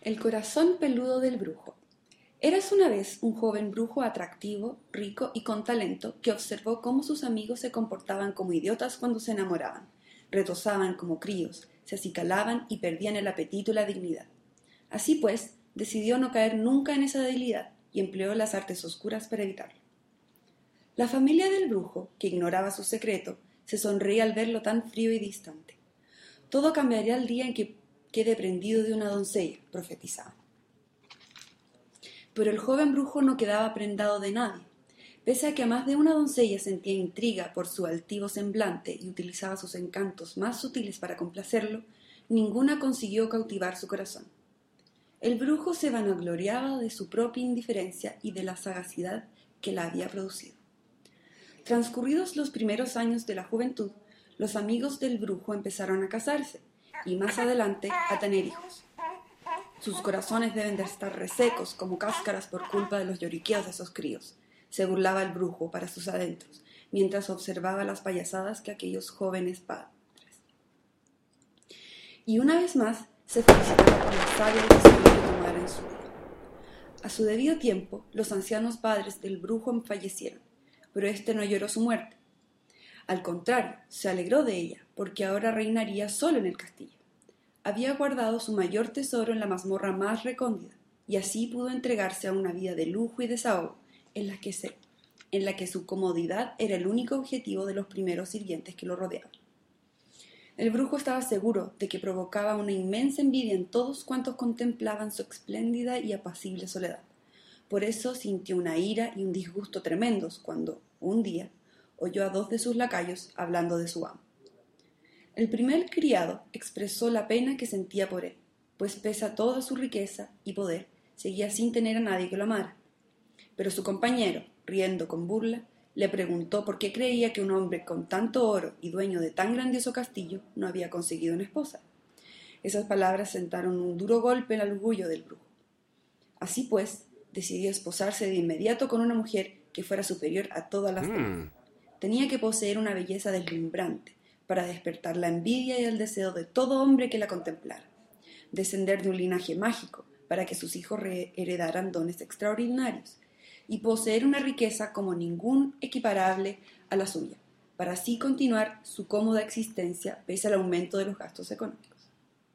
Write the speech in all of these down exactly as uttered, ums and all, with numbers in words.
El corazón peludo del brujo. Eras una vez un joven brujo atractivo, rico y con talento que observó cómo sus amigos se comportaban como idiotas cuando se enamoraban, retozaban como críos, se acicalaban y perdían el apetito y la dignidad. Así pues, decidió no caer nunca en esa debilidad y empleó las artes oscuras para evitarlo. La familia del brujo, que ignoraba su secreto, se sonreía al verlo tan frío y distante. Todo cambiaría el día en que quede prendido de una doncella, profetizaba. Pero el joven brujo no quedaba prendado de nadie. Pese a que a más de una doncella sentía intriga por su altivo semblante y utilizaba sus encantos más sutiles para complacerlo, ninguna consiguió cautivar su corazón. El brujo se vanagloriaba de su propia indiferencia y de la sagacidad que la había producido. Transcurridos los primeros años de la juventud, los amigos del brujo empezaron a casarse y más adelante a tener hijos. Sus corazones deben de estar resecos como cáscaras por culpa de los lloriqueos de esos críos, se burlaba el brujo para sus adentros, mientras observaba las payasadas que aquellos jóvenes padres. Y una vez más se felicitaba por la sabia decisión que tomara en su vida. A su debido tiempo, los ancianos padres del brujo fallecieron, pero éste no lloró su muerte. Al contrario, se alegró de ella, porque ahora reinaría solo en el castillo. Había guardado su mayor tesoro en la mazmorra más recóndita, y así pudo entregarse a una vida de lujo y desahogo, en la que, se, en la que su comodidad era el único objetivo de los primeros sirvientes que lo rodeaban. El brujo estaba seguro de que provocaba una inmensa envidia en todos cuantos contemplaban su espléndida y apacible soledad. Por eso sintió una ira y un disgusto tremendos cuando, un día, oyó a dos de sus lacayos hablando de su amo. El primer criado expresó la pena que sentía por él, pues pese a toda su riqueza y poder, seguía sin tener a nadie que lo amara. Pero su compañero, riendo con burla, le preguntó por qué creía que un hombre con tanto oro y dueño de tan grandioso castillo no había conseguido una esposa. Esas palabras sentaron un duro golpe en el orgullo del brujo. Así pues, decidió esposarse de inmediato con una mujer que fuera superior a todas las demás. Mm. Tenía que poseer una belleza deslumbrante para despertar la envidia y el deseo de todo hombre que la contemplara, descender de un linaje mágico para que sus hijos heredaran dones extraordinarios, y poseer una riqueza como ningún equiparable a la suya, para así continuar su cómoda existencia pese al aumento de los gastos económicos.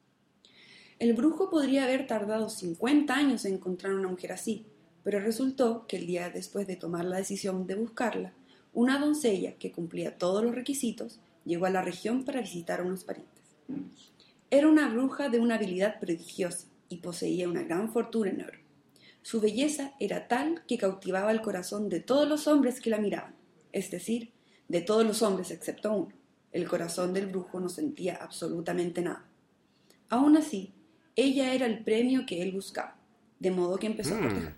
El brujo podría haber tardado cincuenta años en encontrar una mujer así, pero resultó que el día después de tomar la decisión de buscarla, una doncella que cumplía todos los requisitos llegó a la región para visitar a unos parientes. Era una bruja de una habilidad prodigiosa y poseía una gran fortuna en oro. Su belleza era tal que cautivaba el corazón de todos los hombres que la miraban, es decir, de todos los hombres excepto uno. El corazón del brujo no sentía absolutamente nada. Aún así, ella era el premio que él buscaba, de modo que empezó mm. a cortejar.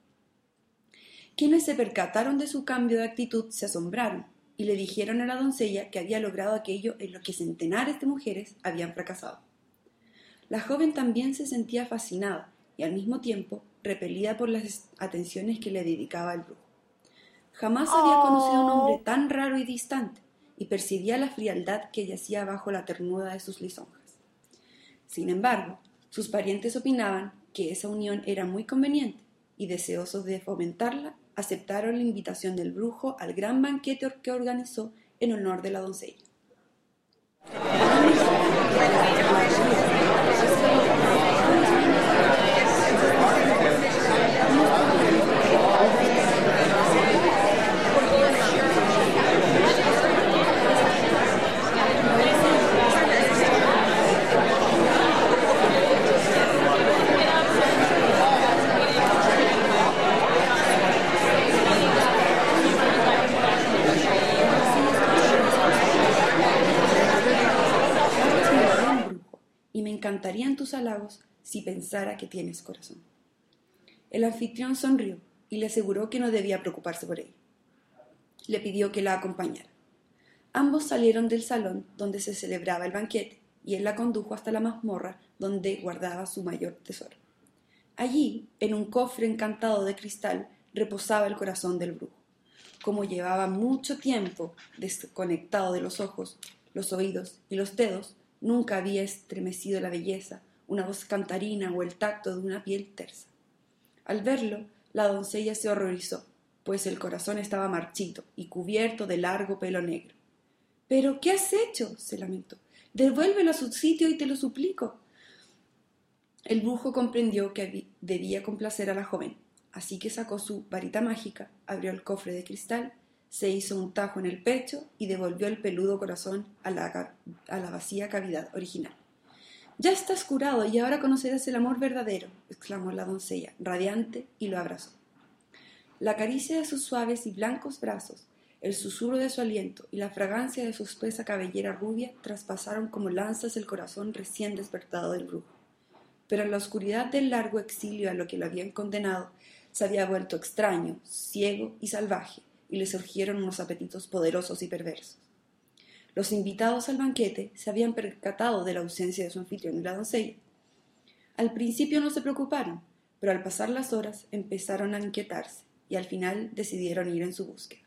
Quienes se percataron de su cambio de actitud se asombraron y le dijeron a la doncella que había logrado aquello en lo que centenares de mujeres habían fracasado. La joven también se sentía fascinada y al mismo tiempo repelida por las atenciones que le dedicaba el brujo. Jamás había conocido a un hombre tan raro y distante y percibía la frialdad que yacía bajo la ternura de sus lisonjas. Sin embargo, sus parientes opinaban que esa unión era muy conveniente y, deseosos de fomentarla, aceptaron la invitación del brujo al gran banquete que organizó en honor de la doncella. Encantarían tus halagos si pensara que tienes corazón. El anfitrión sonrió y le aseguró que no debía preocuparse por ella. Le pidió que la acompañara. Ambos salieron del salón donde se celebraba el banquete y él la condujo hasta la mazmorra donde guardaba su mayor tesoro. Allí, en un cofre encantado de cristal, reposaba el corazón del brujo. Como llevaba mucho tiempo desconectado de los ojos, los oídos y los dedos, nunca había estremecido la belleza una voz cantarina o el tacto de una piel tersa. Al verlo, la doncella se horrorizó, pues el corazón estaba marchito y cubierto de largo pelo negro. —¿Pero qué has hecho? —se lamentó. —Devuélvelo a su sitio y te lo suplico. El brujo comprendió que debía complacer a la joven, así que sacó su varita mágica, abrió el cofre de cristal, se hizo un tajo en el pecho y devolvió el peludo corazón a la, a la vacía cavidad original. —Ya estás curado y ahora conocerás el amor verdadero —exclamó la doncella, radiante, y lo abrazó. La caricia de sus suaves y blancos brazos, el susurro de su aliento y la fragancia de su espesa cabellera rubia traspasaron como lanzas el corazón recién despertado del brujo. Pero en la oscuridad del largo exilio a lo que lo habían condenado, se había vuelto extraño, ciego y salvaje, y le surgieron unos apetitos poderosos y perversos. Los invitados al banquete se habían percatado de la ausencia de su anfitrión y la doncella. Al principio no se preocuparon, pero al pasar las horas empezaron a inquietarse y al final decidieron ir en su búsqueda.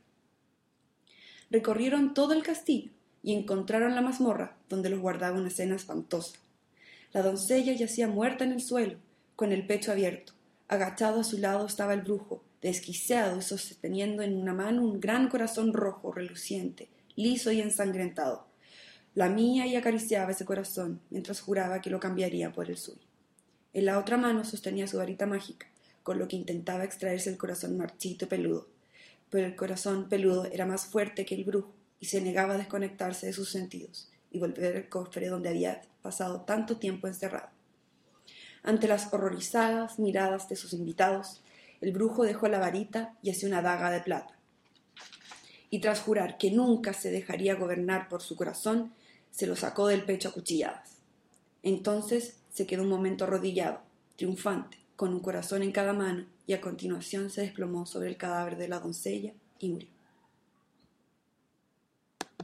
Recorrieron todo el castillo y encontraron la mazmorra donde los guardaba una escena espantosa. La doncella yacía muerta en el suelo, con el pecho abierto. Agachado a su lado estaba el brujo, desquiciado y sosteniendo en una mano un gran corazón rojo, reluciente, liso y ensangrentado. Lamía y acariciaba ese corazón, mientras juraba que lo cambiaría por el suyo. En la otra mano sostenía su varita mágica, con lo que intentaba extraerse el corazón marchito y peludo. Pero el corazón peludo era más fuerte que el brujo, y se negaba a desconectarse de sus sentidos y volver al cofre donde había pasado tanto tiempo encerrado. Ante las horrorizadas miradas de sus invitados, el brujo dejó la varita y asió una daga de plata. Y tras jurar que nunca se dejaría gobernar por su corazón, se lo sacó del pecho a cuchilladas. Entonces se quedó un momento arrodillado, triunfante, con un corazón en cada mano, y a continuación se desplomó sobre el cadáver de la doncella y murió.